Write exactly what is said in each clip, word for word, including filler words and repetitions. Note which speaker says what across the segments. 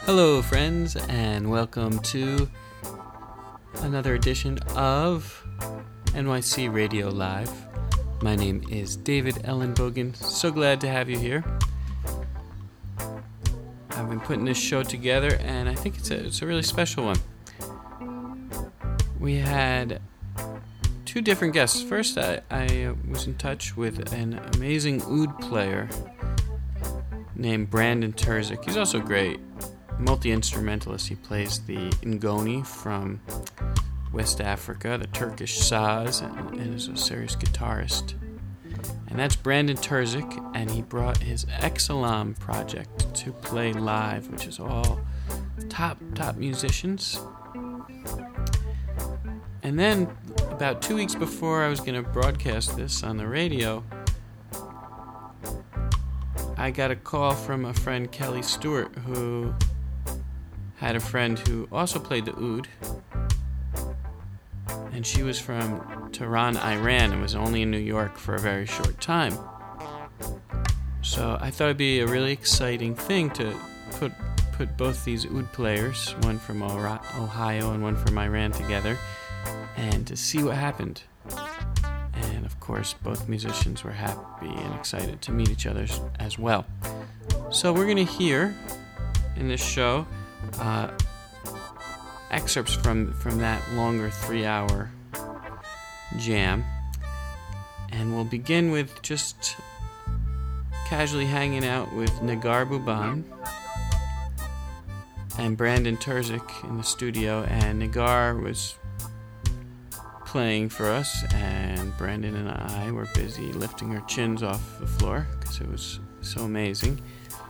Speaker 1: Hello, friends, and welcome to another edition of N Y C Radio Live. My name is David Ellenbogen. So glad to have you here. I've been putting this show together, and I think it's a, it's a really special one. We had two different guests. First, I, I was in touch with an amazing oud player named Brandon Terzik. He's also great. Multi-instrumentalist. He plays the ngoni from West Africa, the Turkish saz, and, and is a serious guitarist. And that's Brandon Terzik, and he brought his Exalam project to play live, which is all top, top musicians. And then, about two weeks before I was going to broadcast this on the radio, I got a call from a friend, Kelly Stewart, who had a friend who also played the oud, and she was from Tehran, Iran, and was only in New York for a very short time. So I thought it'd be a really exciting thing to put put both these oud players, one from Ohio and one from Iran, together, and to see what happened. And of course, both musicians were happy and excited to meet each other as well. So we're going to hear in this show Uh, excerpts from, from that longer three-hour jam. And we'll begin with just casually hanging out with Negar Buban and Brandon Terzik in the studio. And Negar was playing for us, and Brandon and I were busy lifting our chins off the floor because it was so amazing.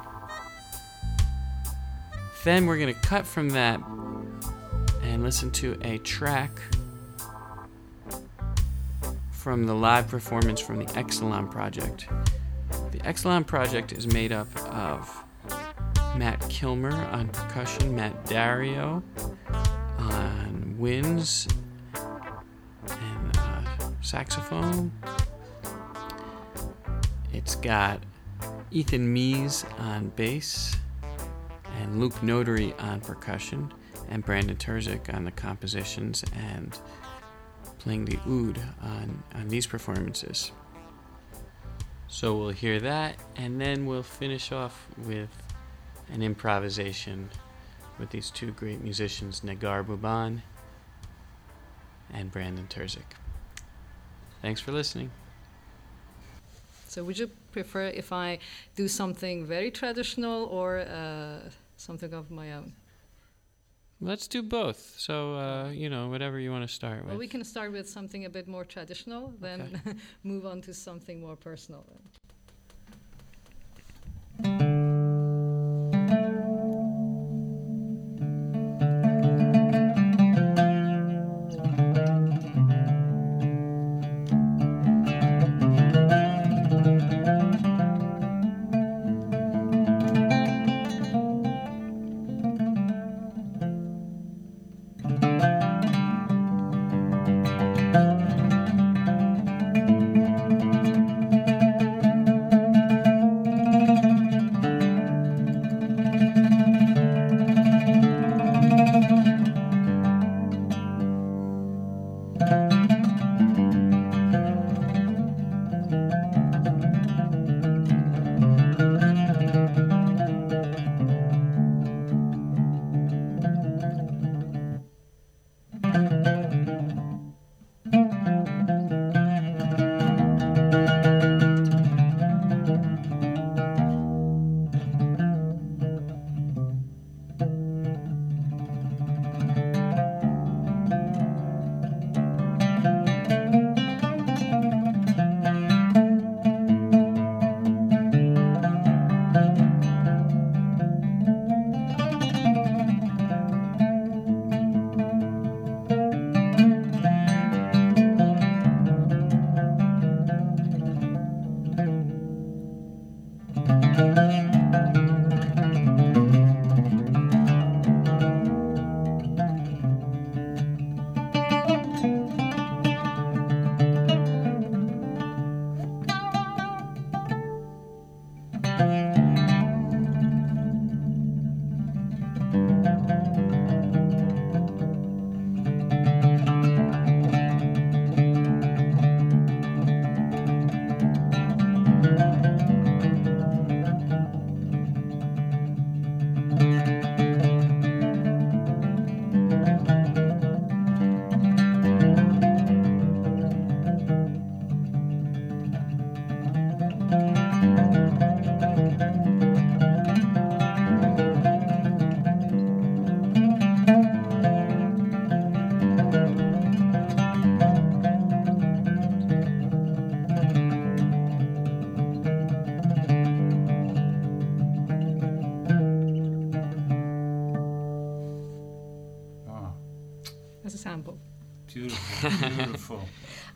Speaker 1: Then we're going to cut from that and listen to a track from the live performance from the Exalam Project. The Exalam Project is made up of Matt Kilmer on percussion, Matt Dario on winds and uh, saxophone. It's got Ethan Mees on bass, and Luke Notary on percussion, and Brandon Terzik on the compositions and playing the oud on, on these performances. So we'll hear that, and then we'll finish off with an improvisation with these two great musicians, Negar Buban and Brandon Terzik. Thanks for listening.
Speaker 2: So would you prefer if I do something very traditional or uh, something of my own?
Speaker 1: Let's do both. So, uh, you know, whatever you want to start with.
Speaker 2: Well, we can start with something a bit more traditional, then okay. Move on to something more personal.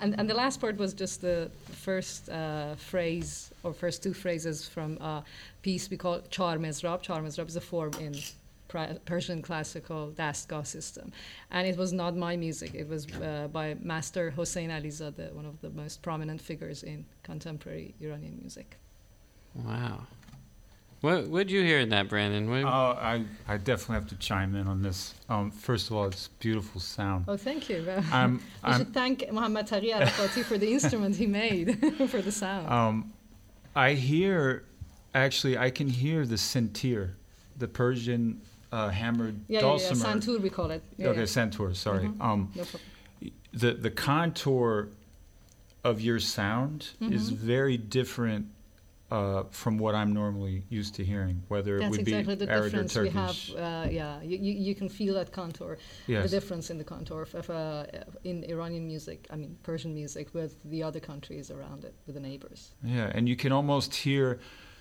Speaker 2: and, and the last part was just the first uh, phrase or first two phrases from a piece we call Char Mezrab. Char Mezrab is a form in Persian classical dastgah system. And it was not my music. It was uh, by Master Hossein Alizadeh, one of the most prominent figures in contemporary Iranian music.
Speaker 1: Wow. What would you hear in that, Brandon? What,
Speaker 3: Oh, I, I definitely have to chime in on this. Um, first of all, it's beautiful sound.
Speaker 2: Oh, thank you.
Speaker 3: I'm,
Speaker 2: we
Speaker 3: I'm,
Speaker 2: should thank Mohammad Taghi Arafati for the instrument he made for the sound.
Speaker 3: um, I hear, actually, I can hear the sentir, the Persian uh, hammered
Speaker 2: yeah,
Speaker 3: dulcimer.
Speaker 2: yeah, yeah, santur we call it. Yeah,
Speaker 3: okay,
Speaker 2: yeah.
Speaker 3: santur, sorry.
Speaker 2: Mhm.
Speaker 3: Um,
Speaker 2: No problem.
Speaker 3: the, the contour of your sound is
Speaker 2: Mhm.
Speaker 3: very different uh, from what I'm normally used to hearing, whether
Speaker 2: That's
Speaker 3: it would
Speaker 2: exactly
Speaker 3: be
Speaker 2: the
Speaker 3: Arabic or
Speaker 2: difference we have.
Speaker 3: Turkish.
Speaker 2: Uh, yeah, you, you, you can feel that contour,
Speaker 3: Yes.
Speaker 2: the difference in the contour of, of, uh, in Iranian music, I mean Persian music, with the other countries around it, with the neighbors.
Speaker 3: Yeah, and you can almost hear,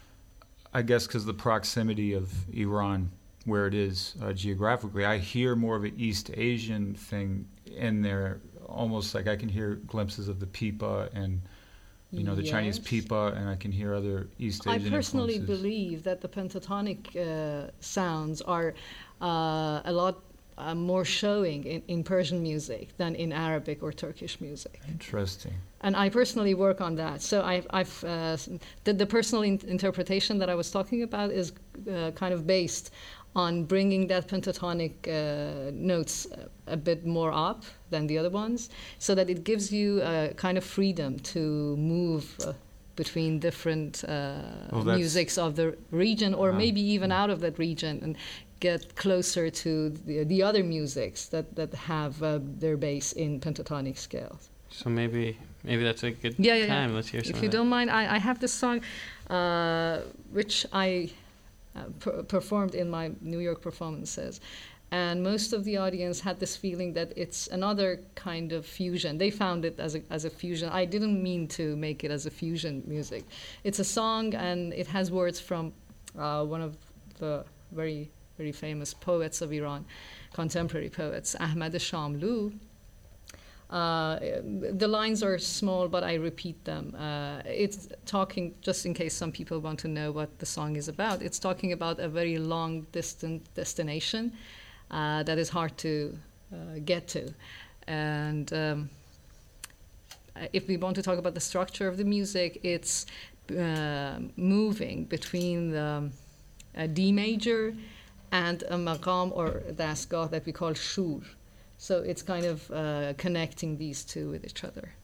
Speaker 3: I guess, because the proximity of Iran, where it is uh, geographically, I hear more of an East Asian thing in there, almost like I can hear glimpses of the pipa and, you know, the Chinese
Speaker 2: Yes.
Speaker 3: pipa, and I can hear other East
Speaker 2: I
Speaker 3: Asian
Speaker 2: personally
Speaker 3: influences.
Speaker 2: believe that the pentatonic uh, sounds are uh, a lot uh, more showing in, in Persian music than in Arabic or Turkish music.
Speaker 3: Interesting.
Speaker 2: And I personally work on that. So I've, I've uh, the, the personal in- interpretation that I was talking about is uh, kind of based on bringing that pentatonic uh, notes a, a bit more up than the other ones, so that it gives you a kind of freedom to move uh, between different uh,
Speaker 3: Well, that's-
Speaker 2: musics of the region, or
Speaker 3: Uh-huh.
Speaker 2: maybe even out of that region, and get closer to the, the other musics that, that have uh, their base in pentatonic scales.
Speaker 1: so maybe maybe that's a good
Speaker 2: Yeah, yeah,
Speaker 1: time.
Speaker 2: yeah.
Speaker 1: Let's hear some
Speaker 2: If
Speaker 1: of
Speaker 2: you
Speaker 1: that.
Speaker 2: don't mind, I, I have this song uh, which I uh, per- performed in my New York performances. And most of the audience had this feeling that it's another kind of fusion. They found it as a, as a fusion. I didn't mean to make it as a fusion music. It's a song, and it has words from uh, one of the very, very famous poets of Iran, contemporary poets, Ahmad Shamlou. Uh, the lines are small, but I repeat them. Uh, it's talking, just in case some people want to know what the song is about, it's talking about a very long distant destination uh, that is hard to uh, get to. And um, if we want to talk about the structure of the music, it's uh, moving between the a D major and a maqam or dastgah that we call shur. So it's kind of uh, connecting these two with each other.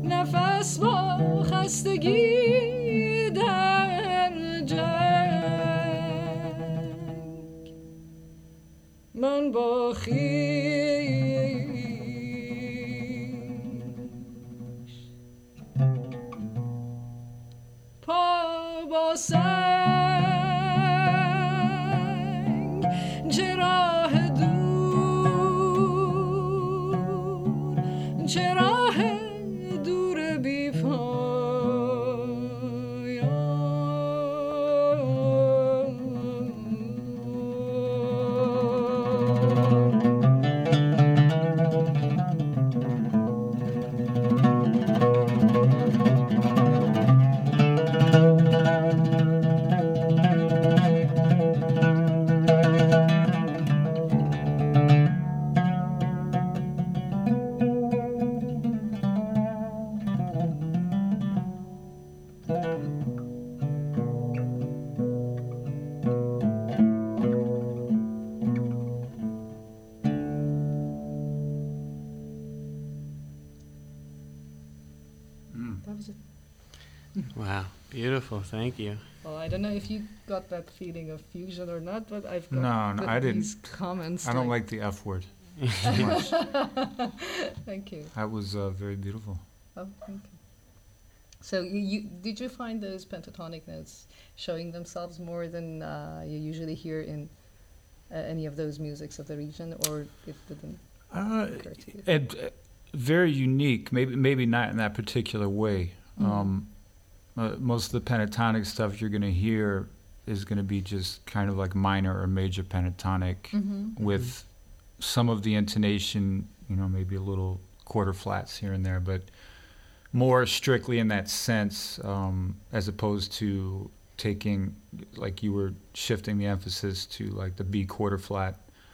Speaker 2: نفس با خستگی در جنگ من با خویش پا با سنگ چه راه دور چه راه دور بی That was it.
Speaker 1: Wow, beautiful. Thank you.
Speaker 2: Well, I don't know if you got that feeling of fusion or not, but I've got
Speaker 3: No, no,
Speaker 2: the-
Speaker 3: I
Speaker 2: these
Speaker 3: didn't.
Speaker 2: comments.
Speaker 3: I don't like the F word too much.
Speaker 2: Thank you.
Speaker 3: That was uh, very beautiful.
Speaker 2: Oh, thank you. So, you, you did you find those pentatonic notes showing themselves more than uh, you usually hear in uh, any of those musics of the region, or it didn't
Speaker 3: Uh,
Speaker 2: occur to you?
Speaker 3: it, uh, very unique. Maybe maybe not in that particular way.
Speaker 2: Mhm.
Speaker 3: Um, uh, most of the pentatonic stuff you're going to hear is going to be just kind of like minor or major pentatonic
Speaker 2: Mhm.
Speaker 3: with some of the intonation, you know, maybe a little quarter flats here and there, but more strictly in that sense, um, as opposed to taking, like you were shifting the emphasis to like the B quarter flat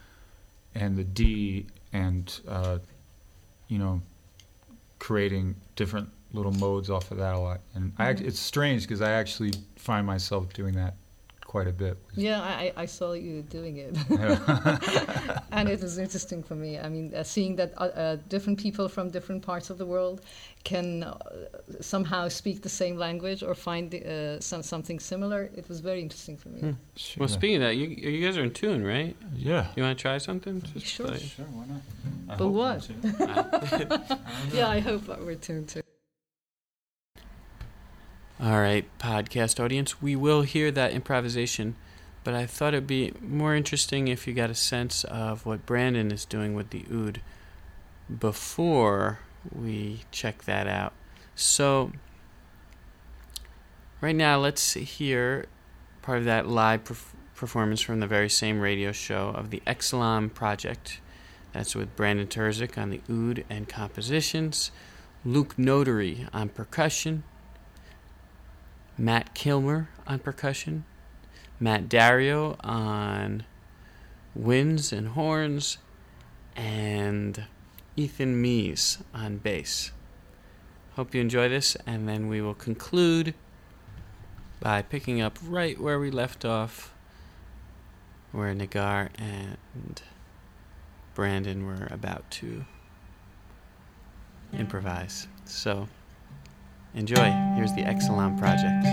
Speaker 3: and the D and, uh, you know, creating different little modes off of that a lot. And I act-
Speaker 2: Mhm.
Speaker 3: it's strange because I actually find myself doing that quite a bit.
Speaker 2: Yeah, I, I I saw you doing it.
Speaker 3: Yeah.
Speaker 2: And it was interesting for me. I mean, uh, seeing that uh, uh, different people from different parts of the world can uh, somehow speak the same language or find uh, some something similar, it was very interesting for me.
Speaker 1: Hmm.
Speaker 3: Sure.
Speaker 1: Well, speaking of that, you you guys are in tune, right?
Speaker 3: Yeah.
Speaker 1: You want to try something? Just
Speaker 2: Sure.
Speaker 1: play.
Speaker 3: Sure, why not? I
Speaker 2: But
Speaker 3: hope
Speaker 2: what?
Speaker 3: so.
Speaker 2: Yeah, I hope that we're tuned to.
Speaker 1: All right, podcast audience, we will hear that improvisation, but I thought it'd be more interesting if you got a sense of what Brandon is doing with the oud before we check that out. So, right now, let's hear part of that live perf- performance from the very same radio show of the Exelam Project. That's with Brandon Terzic on the oud and compositions, Luke Notary on percussion, Matt Kilmer on percussion, Matt Dario on winds and horns, and Ethan Mees on bass. Hope you enjoy this, and then we will conclude by picking up right where we left off, where Nagar and Brandon were about to improvise. So, enjoy. Here's the Exelam Project.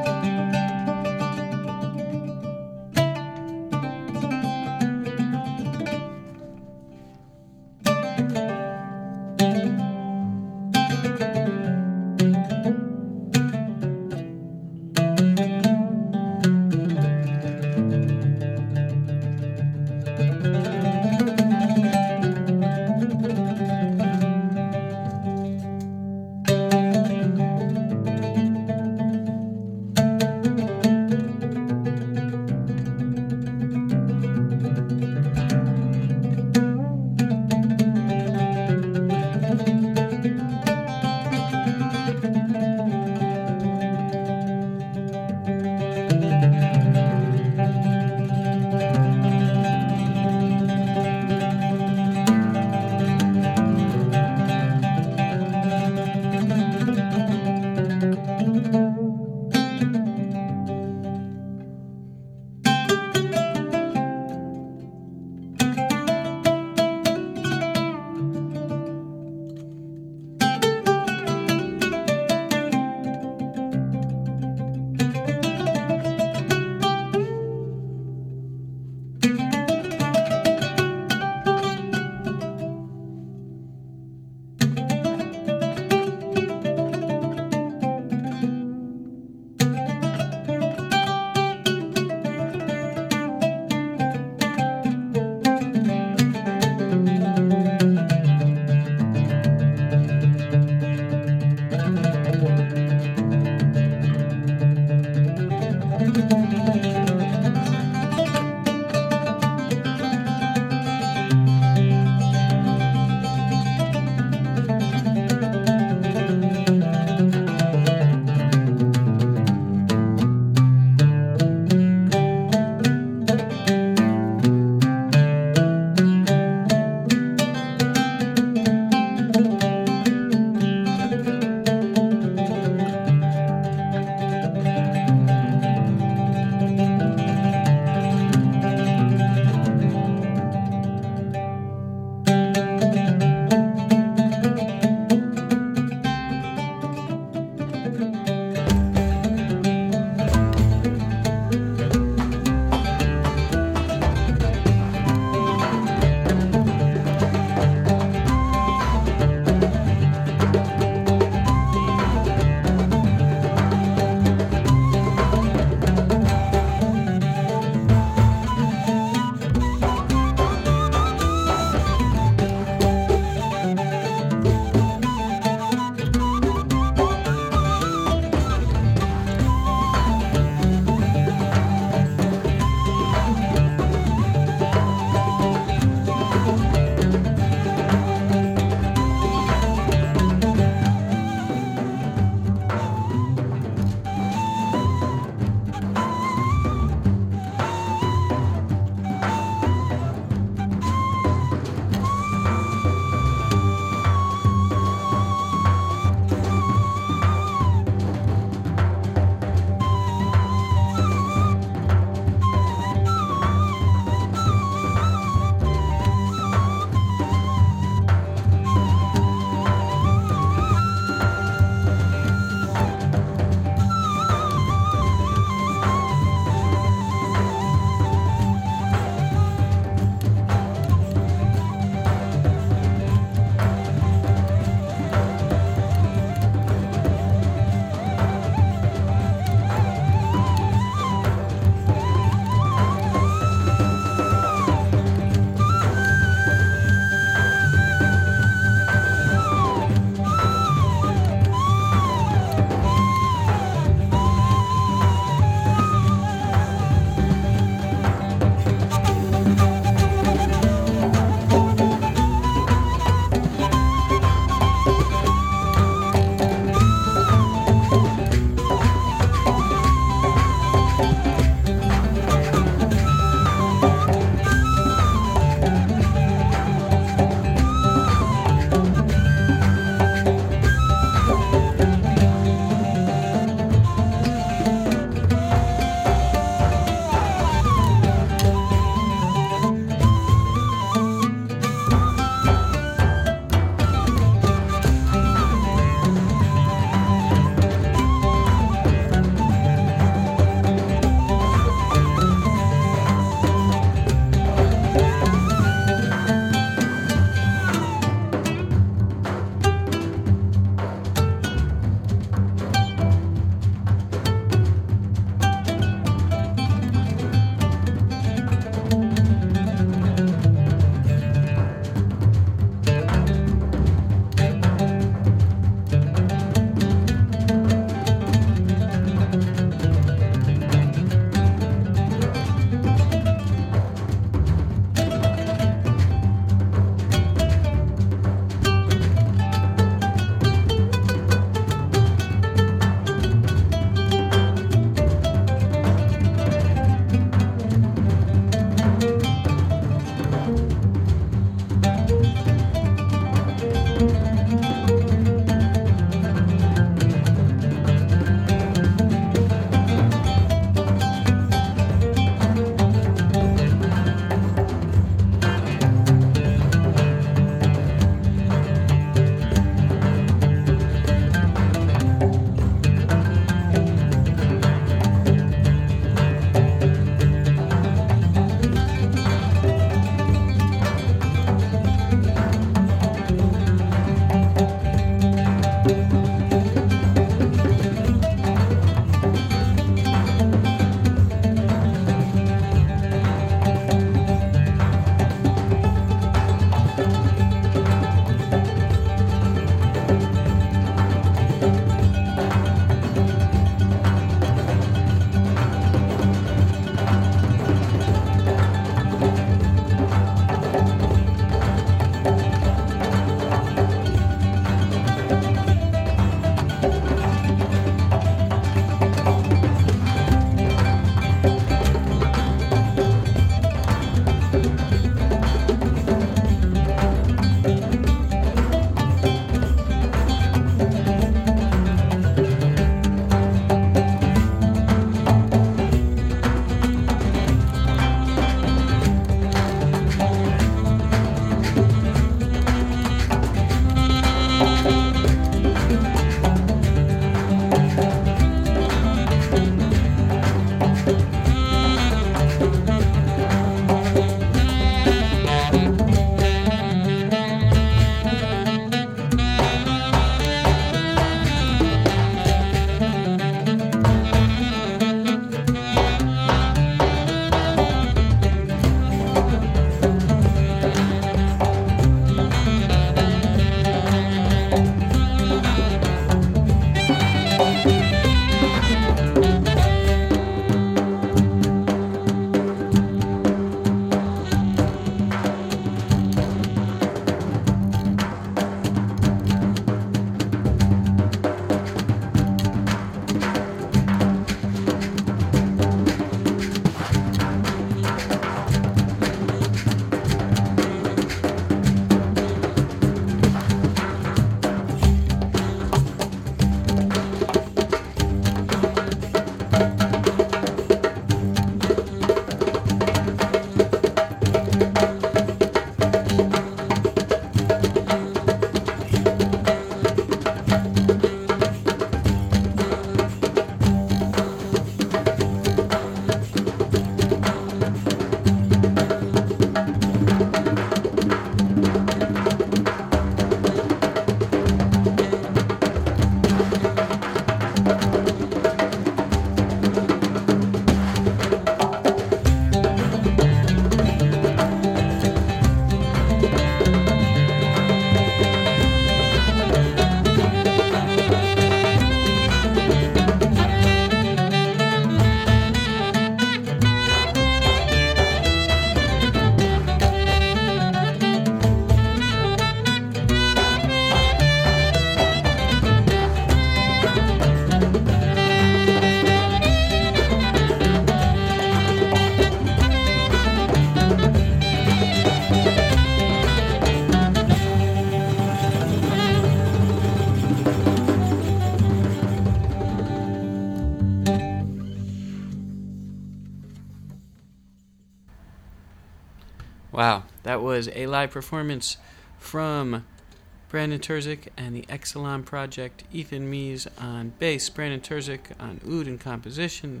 Speaker 1: Wow, that was a live performance from Brandon Terzik and the Exelon Project, Ethan Mies on bass, Brandon Terzik on oud and composition,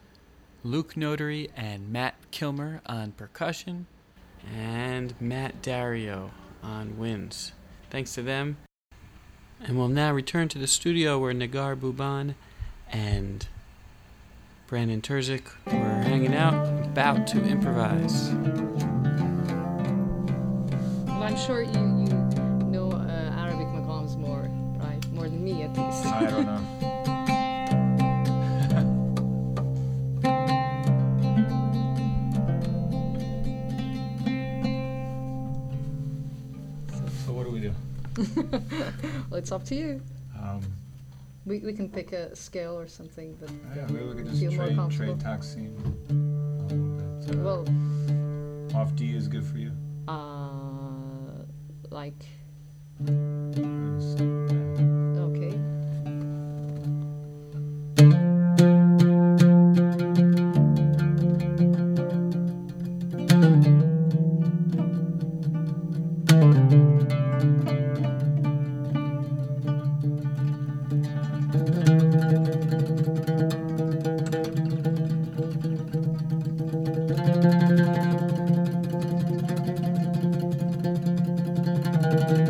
Speaker 1: Luke Notary and Matt Kilmer on percussion, and Matt Dario on winds. Thanks to them. And we'll now return to the studio where Nagar Buban and Brandon Terzik were hanging out, about to improvise.
Speaker 2: Well, I'm sure you, you know uh, Arabic maqams more, right? More than me, at least.
Speaker 3: I don't know. So what do we do?
Speaker 2: Well, it's up to you.
Speaker 3: Um,
Speaker 2: We we can pick a scale or something that
Speaker 3: yeah, maybe we could
Speaker 2: feel
Speaker 3: just
Speaker 2: more
Speaker 3: trade,
Speaker 2: comfortable.
Speaker 3: trade Taksim a little bit. Uh,
Speaker 2: Well,
Speaker 3: off D is good for you.
Speaker 2: uh, like
Speaker 3: It's-
Speaker 2: okay. Thank you.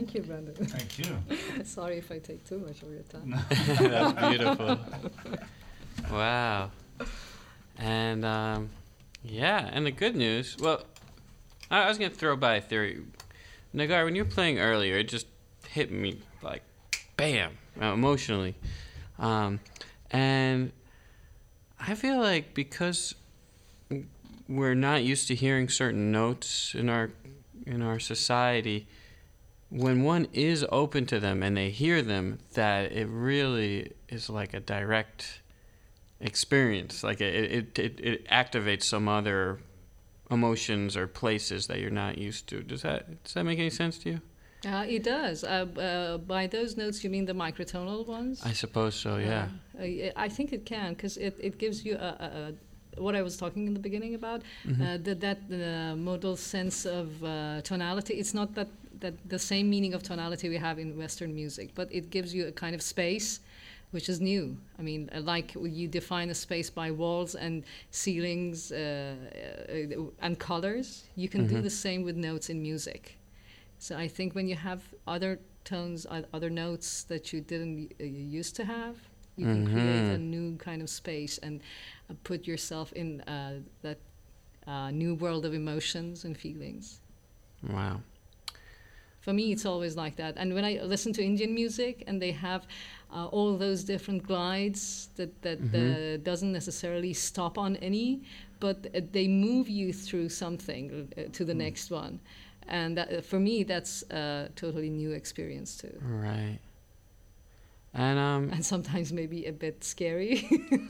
Speaker 2: Thank you, Brandon.
Speaker 3: Thank you.
Speaker 2: Sorry if I take too much of your time.
Speaker 1: That's beautiful. Wow. And um, yeah, and the good news. Well, I, I was gonna throw by a theory. Nagar, when you were playing earlier, it just hit me like, bam, emotionally, um, and I feel like because we're not used to hearing certain notes in our in our society, when one is open to them and they hear them, that it really is like a direct experience. Like it it, it, it activates some other emotions or places that you're not used to. Does that does that make any sense to you?
Speaker 2: Uh, it does. Uh, uh, by those notes, you mean the microtonal ones?
Speaker 1: I suppose so, yeah.
Speaker 2: Uh, I, I think it can, because it, it gives you a, a, a, what I was talking in the beginning about,
Speaker 1: Mm-hmm.
Speaker 2: uh, that, that uh, modal sense of uh, tonality. It's not that, that the same meaning of tonality we have in Western music, but it gives you a kind of space, which is new. I mean, uh, like you define a space by walls and ceilings uh, uh, and colors, you can
Speaker 1: Mm-hmm.
Speaker 2: do the same with notes in music. So I think when you have other tones, uh, other notes that you didn't uh, used to have, you can
Speaker 1: Mhm.
Speaker 2: create a new kind of space and uh, put yourself in uh, that uh, new world of emotions and feelings.
Speaker 1: Wow.
Speaker 2: For me, it's always like that. And when I listen to Indian music and they have uh, all those different glides that, that
Speaker 1: Mhm.
Speaker 2: uh, doesn't necessarily stop on any, but uh, they move you through something uh, to the
Speaker 3: Mm.
Speaker 2: next one. And that, uh, for me, that's a totally new experience too.
Speaker 1: Right. And um
Speaker 2: And sometimes maybe a bit scary.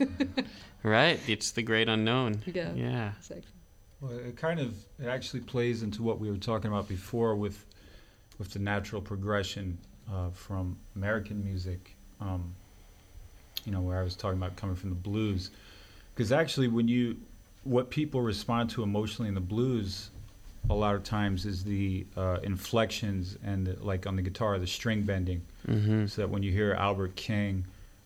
Speaker 1: right, it's the great unknown.
Speaker 2: Yeah.
Speaker 1: Yeah.
Speaker 2: Exactly.
Speaker 3: Well, it kind of it actually plays into what we were talking about before with with the natural progression uh, from American music. Um, you know, where I was talking about coming from the blues, because actually, when you what people respond to emotionally in the blues, a lot of times is the uh, inflections and the, like on the guitar, the string bending.
Speaker 1: Mm-hmm.
Speaker 3: So that when you hear Albert King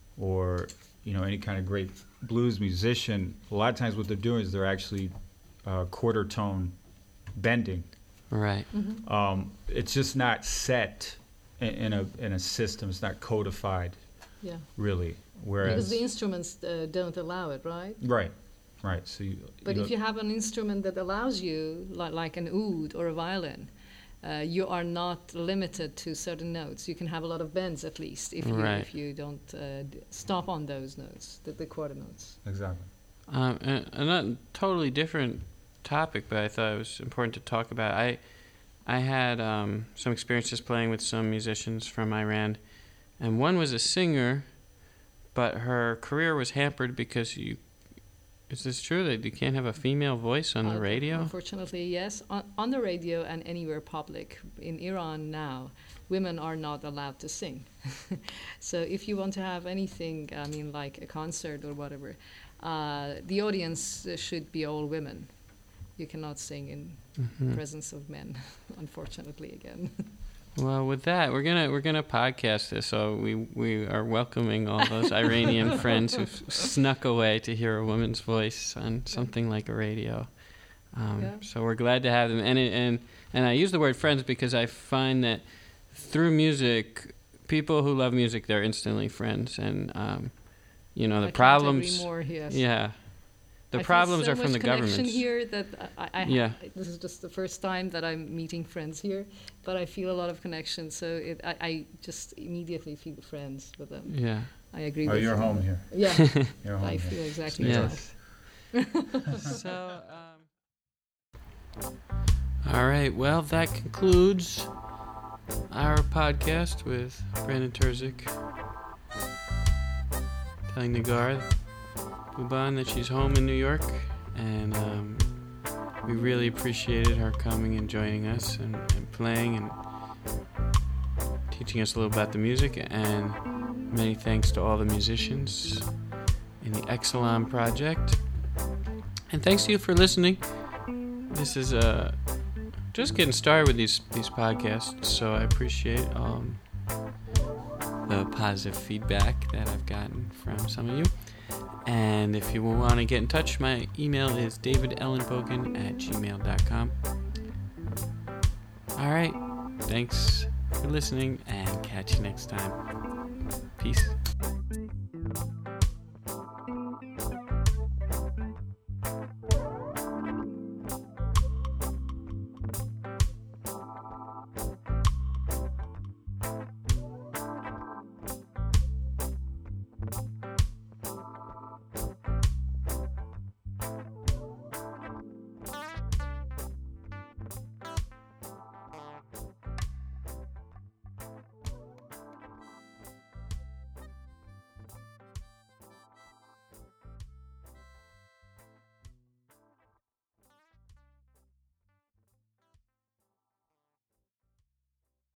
Speaker 3: or you know any kind of great blues musician, a lot of times what they're doing is they're actually uh, quarter tone bending.
Speaker 1: Right.
Speaker 2: Mm-hmm.
Speaker 3: Um, it's just not set in, in a in a system. It's not codified,
Speaker 2: Yeah.
Speaker 3: really. Whereas
Speaker 2: Because the instruments uh, don't allow it, right?
Speaker 3: right, right. So you,
Speaker 2: But
Speaker 3: you
Speaker 2: if
Speaker 3: know,
Speaker 2: you have an instrument that allows you, like, like an oud or a violin, uh, you are not limited to certain notes. You can have a lot of bends at least if you
Speaker 1: Right.
Speaker 2: if you don't uh, d- stop on those notes, the, the quarter notes.
Speaker 3: exactly.
Speaker 1: Um, and a totally different topic, but I thought it was important to talk about. I I had um, some experiences playing with some musicians from Iran, and one was a singer, but her career was hampered because you. Is this true that you can't have a female voice on the
Speaker 2: Uh,
Speaker 1: radio?
Speaker 2: Unfortunately, yes. On, on the radio and anywhere public in Iran now, women are not allowed to sing. So if you want to have anything, I mean, like a concert or whatever, uh, the audience uh, should be all women. You cannot sing in
Speaker 1: Mhm.
Speaker 2: presence of men, unfortunately, again.
Speaker 1: Well, with that, we're gonna we're gonna podcast this, so we we are welcoming all those Iranian friends who snuck away to hear a woman's voice on something like a radio. Um,
Speaker 2: Yeah.
Speaker 1: So we're glad to have them, and it, and and I use the word friends because I find that through music, people who love music, they're instantly friends, and um, you know the
Speaker 2: I can't
Speaker 1: problems.
Speaker 2: agree more, yes.
Speaker 1: Yeah, the
Speaker 2: I feel
Speaker 1: problems
Speaker 2: so
Speaker 1: are from
Speaker 2: much
Speaker 1: the
Speaker 2: connection
Speaker 1: governments.
Speaker 2: here that I, I
Speaker 1: Yeah.
Speaker 2: this is just the first time that I'm meeting friends here, but I feel a lot of connection. So it, I, I just immediately feel friends with them.
Speaker 1: Yeah.
Speaker 2: I agree.
Speaker 3: Oh,
Speaker 2: with
Speaker 3: you're
Speaker 2: you.
Speaker 3: home here.
Speaker 2: Yeah,
Speaker 3: You're home
Speaker 2: I
Speaker 3: here.
Speaker 2: feel exactly
Speaker 3: Yes.
Speaker 2: that.
Speaker 1: So, um, all right. Well, that concludes our podcast with Brandon Terzik telling Nagar Buban that she's home in New York, and um, we really appreciated her coming and joining us and, and playing and teaching us a little about the music. And many thanks to all the musicians in the Exelon project. And thanks to you for listening. This is uh, just getting started with these these podcasts, so I appreciate um, the positive feedback that I've gotten from some of you. And if you want to get in touch, my email is davidellenbogen at gmail dot com. All right. Thanks. for listening, and catch you next time. Peace.